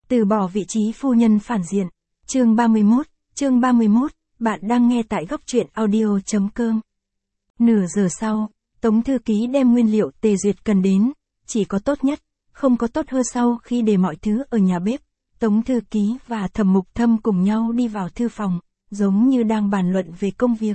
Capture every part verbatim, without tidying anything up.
Từ bỏ vị trí phu nhân phản diện. Chương ba mươi mốt, chương ba mươi mốt, bạn đang nghe tại góc truyện audio.com. Nửa giờ sau, Tống thư ký đem nguyên liệu Tề Duyệt cần đến, chỉ có tốt nhất, không có tốt hơn. Sau khi để mọi thứ ở nhà bếp, Tống thư ký và Thẩm Mục Thâm cùng nhau đi vào thư phòng, giống như đang bàn luận về công việc.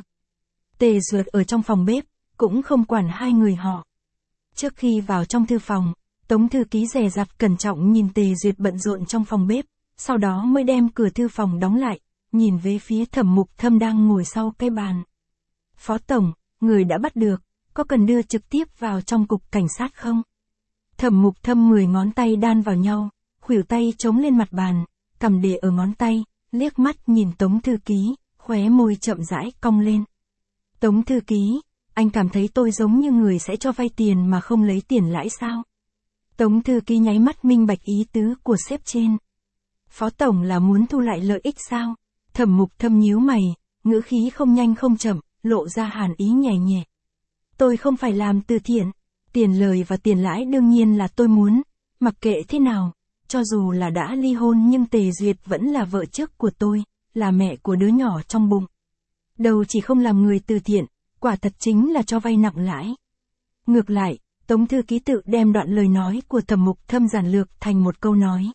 Tề Duyệt ở trong phòng bếp, cũng không quản hai người họ. Trước khi vào trong thư phòng, Tống thư ký dè dặt cẩn trọng nhìn Tề Duyệt bận rộn trong phòng bếp, sau đó mới đem cửa thư phòng đóng lại, nhìn về phía Thẩm Mục Thâm đang ngồi sau cái bàn. Phó tổng, người đã bắt được, có cần đưa trực tiếp vào trong cục cảnh sát không? Thẩm Mục Thâm mười ngón tay đan vào nhau, khuỷu tay chống lên mặt bàn, cầm để ở ngón tay, liếc mắt nhìn Tống thư ký, khóe môi chậm rãi cong lên. Tống thư ký, anh cảm thấy tôi giống như người sẽ cho vay tiền mà không lấy tiền lãi sao? Tống thư ký nháy mắt minh bạch ý tứ của sếp trên. Phó tổng là muốn thu lại lợi ích sao? Thẩm Mục Thâm nhíu mày, ngữ khí không nhanh không chậm, lộ ra hàn ý nhẹ nhẹ. Tôi không phải làm từ thiện, tiền lời và tiền lãi đương nhiên là tôi muốn, mặc kệ thế nào, cho dù là đã ly hôn nhưng Tề Duyệt vẫn là vợ trước của tôi, là mẹ của đứa nhỏ trong bụng. Đầu chỉ không làm người từ thiện, quả thật chính là cho vay nặng lãi. Ngược lại, Tống thư ký tự đem đoạn lời nói của Thẩm Mục Thâm giản lược thành một câu nói.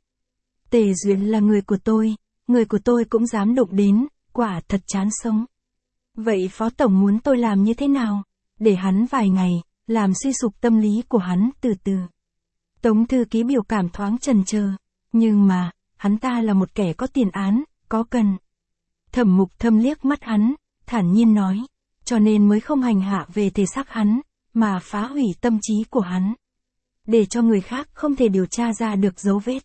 Tề Duyệt là người của tôi, người của tôi cũng dám đụng đến, quả thật chán sống. Vậy phó tổng muốn tôi làm như thế nào? Để hắn vài ngày, làm suy sụp tâm lý của hắn từ từ. Tống thư ký biểu cảm thoáng chần chờ, nhưng mà, hắn ta là một kẻ có tiền án, có cần. Thẩm Mục Thâm liếc mắt hắn, thản nhiên nói, cho nên mới không hành hạ về thể xác hắn, mà phá hủy tâm trí của hắn. Để cho người khác không thể điều tra ra được dấu vết.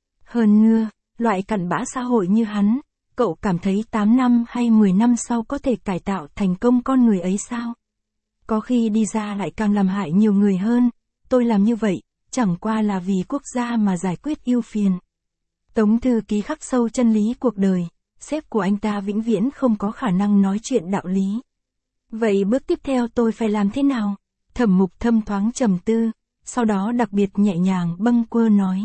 Hơn nữa, loại cặn bã xã hội như hắn, cậu cảm thấy tám năm hay mười năm sau có thể cải tạo thành công con người ấy sao? Có khi đi ra lại càng làm hại nhiều người hơn, tôi làm như vậy, chẳng qua là vì quốc gia mà giải quyết ưu phiền. Tống thư ký khắc sâu chân lý cuộc đời, sếp của anh ta vĩnh viễn không có khả năng nói chuyện đạo lý. Vậy bước tiếp theo tôi phải làm thế nào? Thẩm Mục Thâm thoáng trầm tư, sau đó đặc biệt nhẹ nhàng bâng quơ nói.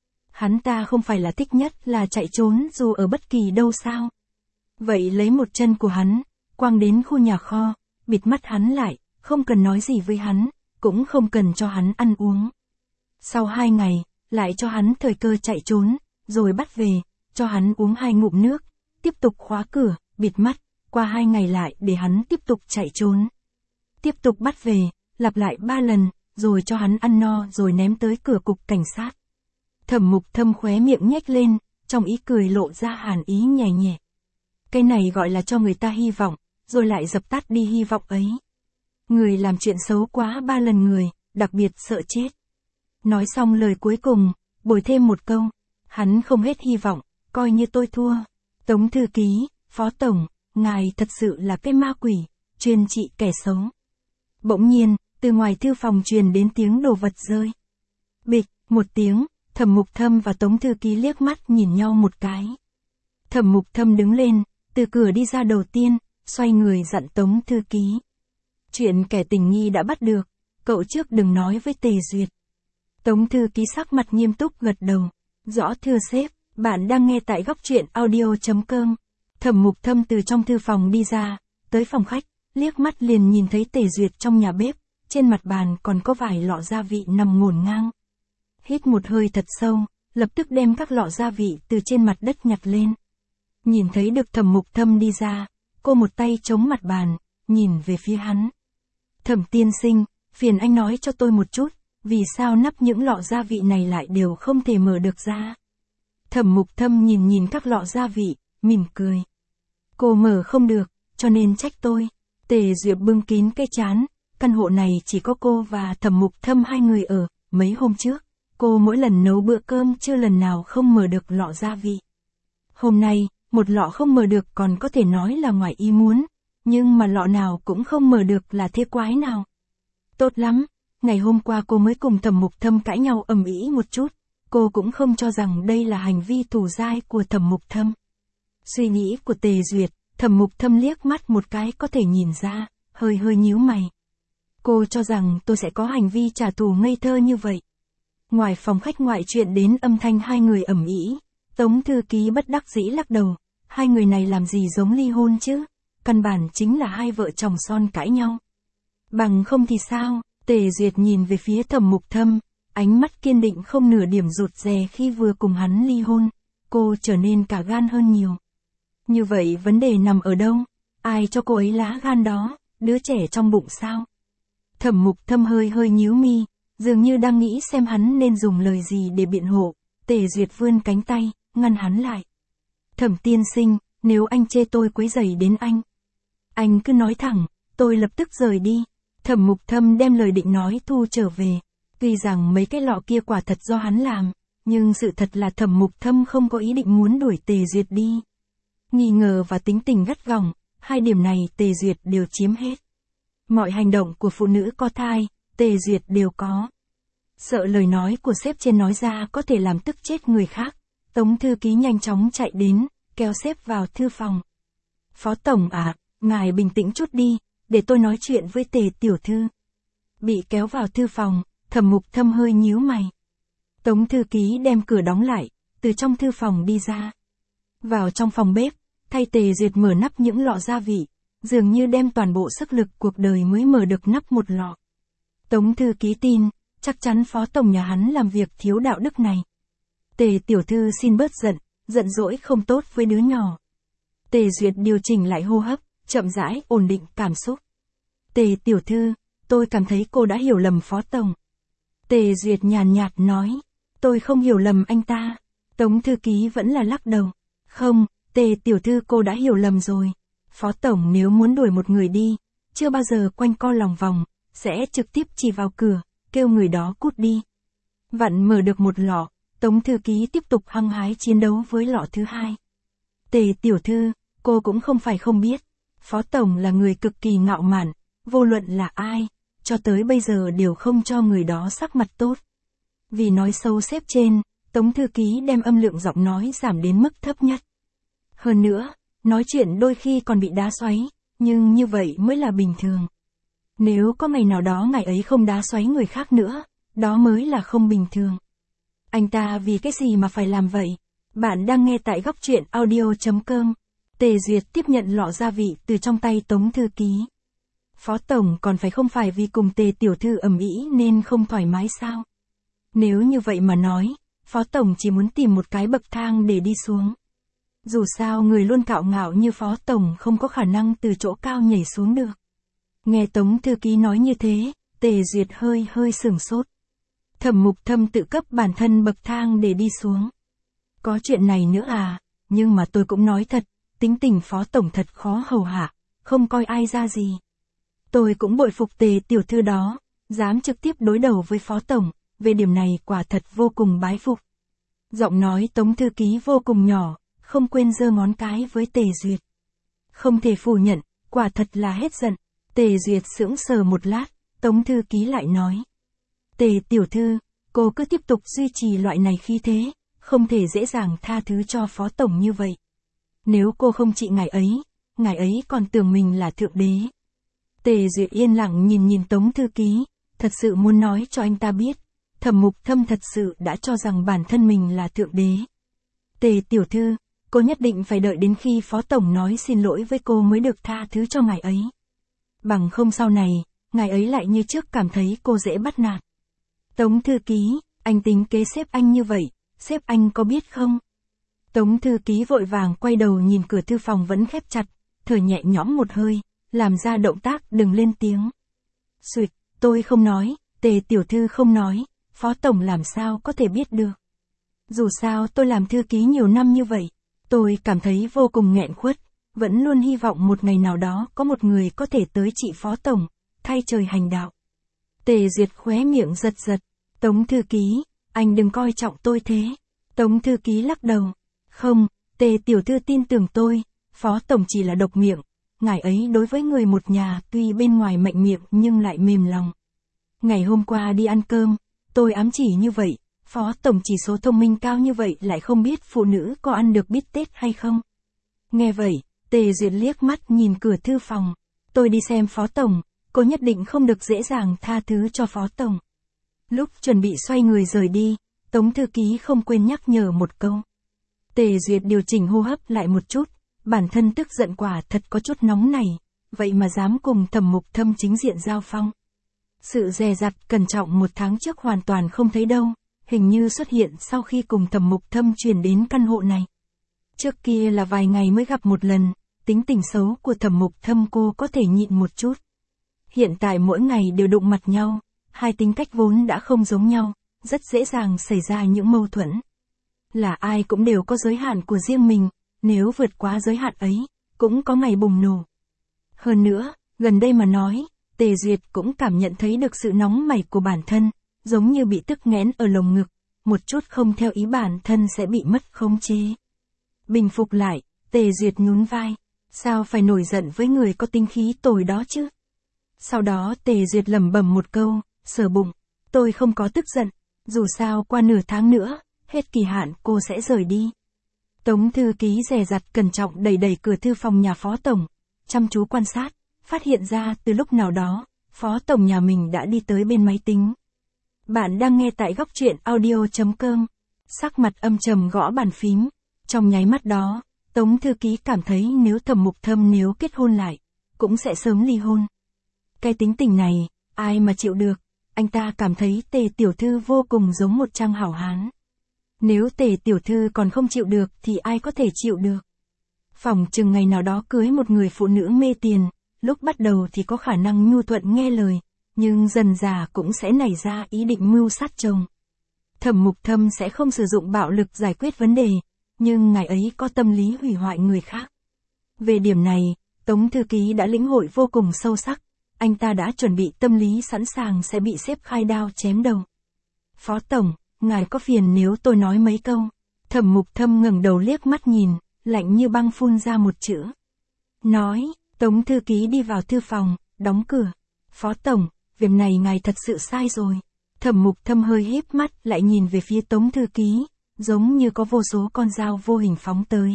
Hắn ta không phải là thích nhất là chạy trốn dù ở bất kỳ đâu sao? Vậy lấy một chân của hắn, quăng đến khu nhà kho, bịt mắt hắn lại, không cần nói gì với hắn, cũng không cần cho hắn ăn uống. Sau hai ngày, lại cho hắn thời cơ chạy trốn, rồi bắt về, cho hắn uống hai ngụm nước, tiếp tục khóa cửa, bịt mắt, qua hai ngày lại để hắn tiếp tục chạy trốn. Tiếp tục bắt về, lặp lại ba lần, rồi cho hắn ăn no rồi ném tới cửa cục cảnh sát. Thẩm Mục Thâm khóe miệng nhếch lên, trong ý cười lộ ra hàn ý nhẹ nhẹ. Cái này gọi là cho người ta hy vọng, rồi lại dập tắt đi hy vọng ấy. Người làm chuyện xấu quá ba lần người, đặc biệt sợ chết. Nói xong lời cuối cùng, bồi thêm một câu, hắn không hết hy vọng, coi như tôi thua. Tống thư ký, phó tổng, ngài thật sự là cái ma quỷ, chuyên trị kẻ xấu. Bỗng nhiên, từ ngoài thư phòng truyền đến tiếng đồ vật rơi. Bịch, một tiếng, Thẩm Mục Thâm và Tống thư ký liếc mắt nhìn nhau một cái. Thẩm Mục Thâm đứng lên, từ cửa đi ra đầu tiên, xoay người dặn Tống thư ký. Chuyện kẻ tình nghi đã bắt được, cậu trước đừng nói với Tề Duyệt. Tống thư ký sắc mặt nghiêm túc gật đầu. Rõ thưa sếp, bạn đang nghe tại góc truyện audio.com. Thẩm Mục Thâm từ trong thư phòng đi ra, tới phòng khách, liếc mắt liền nhìn thấy Tề Duyệt trong nhà bếp, trên mặt bàn còn có vài lọ gia vị nằm ngổn ngang. Hít một hơi thật sâu, lập tức đem các lọ gia vị từ trên mặt đất nhặt lên. Nhìn thấy được Thẩm Mục Thâm đi ra, cô một tay chống mặt bàn, nhìn về phía hắn. Thẩm tiên sinh, phiền anh nói cho tôi một chút, vì sao nắp những lọ gia vị này lại đều không thể mở được ra? Thẩm Mục Thâm nhìn nhìn các lọ gia vị, mỉm cười. Cô mở không được, cho nên trách tôi. Tề Duyệt bưng kín cái trán, căn hộ này chỉ có cô và Thẩm Mục Thâm hai người ở, mấy hôm trước, cô mỗi lần nấu bữa cơm chưa lần nào không mở được lọ gia vị. Hôm nay, một lọ không mở được còn có thể nói là ngoài ý muốn, nhưng mà lọ nào cũng không mở được là thế quái nào. Tốt lắm, ngày hôm qua cô mới cùng Thẩm Mục Thâm cãi nhau ầm ĩ một chút, cô cũng không cho rằng đây là hành vi thù dai của Thẩm Mục Thâm. Suy nghĩ của Tề Duyệt, Thẩm Mục Thâm liếc mắt một cái có thể nhìn ra, hơi hơi nhíu mày. Cô cho rằng tôi sẽ có hành vi trả thù ngây thơ như vậy. Ngoài phòng khách ngoại chuyện đến âm thanh hai người ầm ĩ, Tống thư ký bất đắc dĩ lắc đầu, hai người này làm gì giống ly hôn chứ, căn bản chính là hai vợ chồng son cãi nhau. Bằng không thì sao, Tề Duyệt nhìn về phía Thẩm Mục Thâm, ánh mắt kiên định không nửa điểm rụt rè khi vừa cùng hắn ly hôn, cô trở nên cả gan hơn nhiều. Như vậy vấn đề nằm ở đâu? Ai cho cô ấy lá gan đó, đứa trẻ trong bụng sao? Thẩm Mục Thâm hơi hơi nhíu mi, dường như đang nghĩ xem hắn nên dùng lời gì để biện hộ. Tề Duyệt vươn cánh tay, ngăn hắn lại. Thẩm tiên sinh, nếu anh chê tôi quấy rầy đến anh, anh cứ nói thẳng, tôi lập tức rời đi. Thẩm Mục Thâm đem lời định nói thu trở về. Tuy rằng mấy cái lọ kia quả thật do hắn làm, nhưng sự thật là Thẩm Mục Thâm không có ý định muốn đuổi Tề Duyệt đi. Nghi ngờ và tính tình gắt gỏng, hai điểm này Tề Duyệt đều chiếm hết. Mọi hành động của phụ nữ có thai, Tề Duyệt đều có. Sợ lời nói của sếp trên nói ra có thể làm tức chết người khác, Tống thư ký nhanh chóng chạy đến, kéo sếp vào thư phòng. Phó tổng à, ngài bình tĩnh chút đi, để tôi nói chuyện với Tề tiểu thư. Bị kéo vào thư phòng, Thẩm Mục Thâm hơi nhíu mày. Tống thư ký đem cửa đóng lại, từ trong thư phòng đi ra. Vào trong phòng bếp, thay Tề Duyệt mở nắp những lọ gia vị, dường như đem toàn bộ sức lực cuộc đời mới mở được nắp một lọ. Tống thư ký tin, chắc chắn phó tổng nhà hắn làm việc thiếu đạo đức này. Tề tiểu thư xin bớt giận, giận dỗi không tốt với đứa nhỏ. Tề Duyệt điều chỉnh lại hô hấp, chậm rãi ổn định cảm xúc. Tề tiểu thư, tôi cảm thấy cô đã hiểu lầm phó tổng. Tề Duyệt nhàn nhạt nói, tôi không hiểu lầm anh ta. Tống thư ký vẫn là lắc đầu. Không, Tề tiểu thư cô đã hiểu lầm rồi. Phó tổng nếu muốn đuổi một người đi, chưa bao giờ quanh co lòng vòng, sẽ trực tiếp chỉ vào cửa, kêu người đó cút đi. Vặn mở được một lọ, Tống thư ký tiếp tục hăng hái chiến đấu với lọ thứ hai. Tề tiểu thư, cô cũng không phải không biết, phó tổng là người cực kỳ ngạo mạn, vô luận là ai, cho tới bây giờ đều không cho người đó sắc mặt tốt. Vì nói xấu sếp trên, Tống thư ký đem âm lượng giọng nói giảm đến mức thấp nhất. Hơn nữa, nói chuyện đôi khi còn bị đá xoáy, nhưng như vậy mới là bình thường. Nếu có ngày nào đó ngày ấy không đá xoáy người khác nữa, đó mới là không bình thường. Anh ta vì cái gì mà phải làm vậy? Bạn đang nghe tại góc truyện audio chấm com. Tề Duyệt tiếp nhận lọ gia vị từ trong tay Tống thư ký. Phó tổng còn phải không phải vì cùng Tề tiểu thư ầm ĩ nên không thoải mái sao? Nếu như vậy mà nói, phó tổng chỉ muốn tìm một cái bậc thang để đi xuống. Dù sao người luôn cạo ngạo như phó tổng không có khả năng từ chỗ cao nhảy xuống được. Nghe Tống thư ký nói như thế, Tề Duyệt hơi hơi sửng sốt. Thẩm Mục Thâm tự cấp bản thân bậc thang để đi xuống. Có chuyện này nữa à, nhưng mà tôi cũng nói thật, tính tình phó tổng thật khó hầu hạ, không coi ai ra gì. Tôi cũng bội phục Tề tiểu thư đó, dám trực tiếp đối đầu với phó tổng, về điểm này quả thật vô cùng bái phục. Giọng nói Tống thư ký vô cùng nhỏ, không quên giơ ngón cái với Tề Duyệt. Không thể phủ nhận, quả thật là hết giận. Tề Duyệt sững sờ một lát, Tống thư ký lại nói. Tề tiểu thư, cô cứ tiếp tục duy trì loại này khí thế, không thể dễ dàng tha thứ cho phó tổng như vậy. Nếu cô không trị ngài ấy, ngài ấy còn tưởng mình là thượng đế. Tề Duyệt yên lặng nhìn nhìn Tống thư ký, thật sự muốn nói cho anh ta biết, Thẩm Mục Thâm thật sự đã cho rằng bản thân mình là thượng đế. Tề tiểu thư, cô nhất định phải đợi đến khi phó tổng nói xin lỗi với cô mới được tha thứ cho ngài ấy. Bằng không sau này, ngài ấy lại như trước cảm thấy cô dễ bắt nạt. Tống thư ký, anh tính kế sếp anh như vậy, sếp anh có biết không? Tống thư ký vội vàng quay đầu nhìn cửa thư phòng vẫn khép chặt, thở nhẹ nhõm một hơi, làm ra động tác đừng lên tiếng. Xuyệt, tôi không nói, Tề tiểu thư không nói, phó tổng làm sao có thể biết được. Dù sao tôi làm thư ký nhiều năm như vậy, tôi cảm thấy vô cùng nghẹn khuất, vẫn luôn hy vọng một ngày nào đó có một người có thể tới trị phó tổng, thay trời hành đạo. Tề Duyệt khóe miệng giật giật, Tống thư ký, anh đừng coi trọng tôi thế. Tống thư ký lắc đầu, không, Tề tiểu thư tin tưởng tôi, phó tổng chỉ là độc miệng, ngài ấy đối với người một nhà tuy bên ngoài mạnh miệng nhưng lại mềm lòng. Ngày hôm qua đi ăn cơm, tôi ám chỉ như vậy, phó tổng chỉ số thông minh cao như vậy lại không biết phụ nữ có ăn được bít tết hay không. Nghe vậy, Tề Duyệt liếc mắt nhìn cửa thư phòng, tôi đi xem phó tổng, cô nhất định không được dễ dàng tha thứ cho phó tổng. Lúc chuẩn bị xoay người rời đi, Tống thư ký không quên nhắc nhở một câu. Tề Duyệt điều chỉnh hô hấp lại một chút, bản thân tức giận quả thật có chút nóng này, vậy mà dám cùng Thẩm Mục Thâm chính diện giao phong. Sự dè dặt cẩn trọng một tháng trước hoàn toàn không thấy đâu, hình như xuất hiện sau khi cùng Thẩm Mục Thâm chuyển đến căn hộ này. Trước kia là vài ngày mới gặp một lần, tính tình xấu của Thẩm Mục Thâm cô có thể nhịn một chút. Hiện tại mỗi ngày đều đụng mặt nhau, hai tính cách vốn đã không giống nhau, rất dễ dàng xảy ra những mâu thuẫn. Là ai cũng đều có giới hạn của riêng mình, nếu vượt quá giới hạn ấy, cũng có ngày bùng nổ. Hơn nữa, gần đây mà nói, Tề Duyệt cũng cảm nhận thấy được sự nóng mảy của bản thân, giống như bị tức nghẽn ở lồng ngực, một chút không theo ý bản thân sẽ bị mất khống chế. Bình phục lại, Tề Duyệt nhún vai, sao phải nổi giận với người có tinh khí tồi đó chứ? Sau đó Tề Duyệt lẩm bẩm một câu, sờ bụng, tôi không có tức giận, dù sao qua nửa tháng nữa, hết kỳ hạn cô sẽ rời đi. Tống thư ký dè dặt cẩn trọng đẩy đẩy cửa thư phòng nhà Phó Tổng, chăm chú quan sát, phát hiện ra từ lúc nào đó, Phó Tổng nhà mình đã đi tới bên máy tính. Bạn đang nghe tại góc truyện audio chấm com, sắc mặt âm trầm gõ bàn phím, trong nháy mắt đó, Tống thư ký cảm thấy nếu Thẩm Mục Thâm nếu kết hôn lại, cũng sẽ sớm ly hôn. Cái tính tình này, ai mà chịu được, anh ta cảm thấy Tề tiểu thư vô cùng giống một trang hảo hán. Nếu Tề tiểu thư còn không chịu được thì ai có thể chịu được. Phỏng chừng ngày nào đó cưới một người phụ nữ mê tiền, lúc bắt đầu thì có khả năng nhu thuận nghe lời, nhưng dần dà cũng sẽ nảy ra ý định mưu sát chồng. Thẩm Mục Thâm sẽ không sử dụng bạo lực giải quyết vấn đề, nhưng ngài ấy có tâm lý hủy hoại người khác. Về điểm này, Tống thư ký đã lĩnh hội vô cùng sâu sắc, anh ta đã chuẩn bị tâm lý sẵn sàng sẽ bị xếp khai đao chém đầu. Phó Tổng, ngài có phiền nếu tôi nói mấy câu? Thẩm Mục Thâm ngẩng đầu liếc mắt nhìn, lạnh như băng phun ra một chữ. Nói, Tống thư ký đi vào thư phòng, đóng cửa. Phó Tổng, việc này ngài thật sự sai rồi. Thẩm Mục Thâm hơi híp mắt lại nhìn về phía Tống thư ký, giống như có vô số con dao vô hình phóng tới.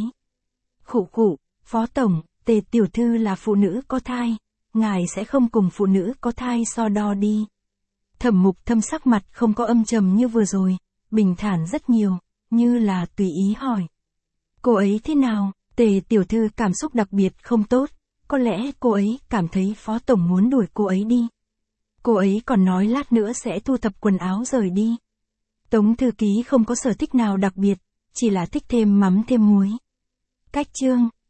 Khụ khụ, Phó Tổng, Tề tiểu thư là phụ nữ có thai, ngài sẽ không cùng phụ nữ có thai so đo đi. Thẩm Mục Thâm sắc mặt không có âm trầm như vừa rồi, bình thản rất nhiều, như là tùy ý hỏi. Cô ấy thế nào? Tề tiểu thư cảm xúc đặc biệt không tốt, có lẽ cô ấy cảm thấy Phó Tổng muốn đuổi cô ấy đi. Cô ấy còn nói lát nữa sẽ thu thập quần áo rời đi. Tống thư ký không có sở thích nào đặc biệt, chỉ là thích thêm mắm thêm muối. Cách chương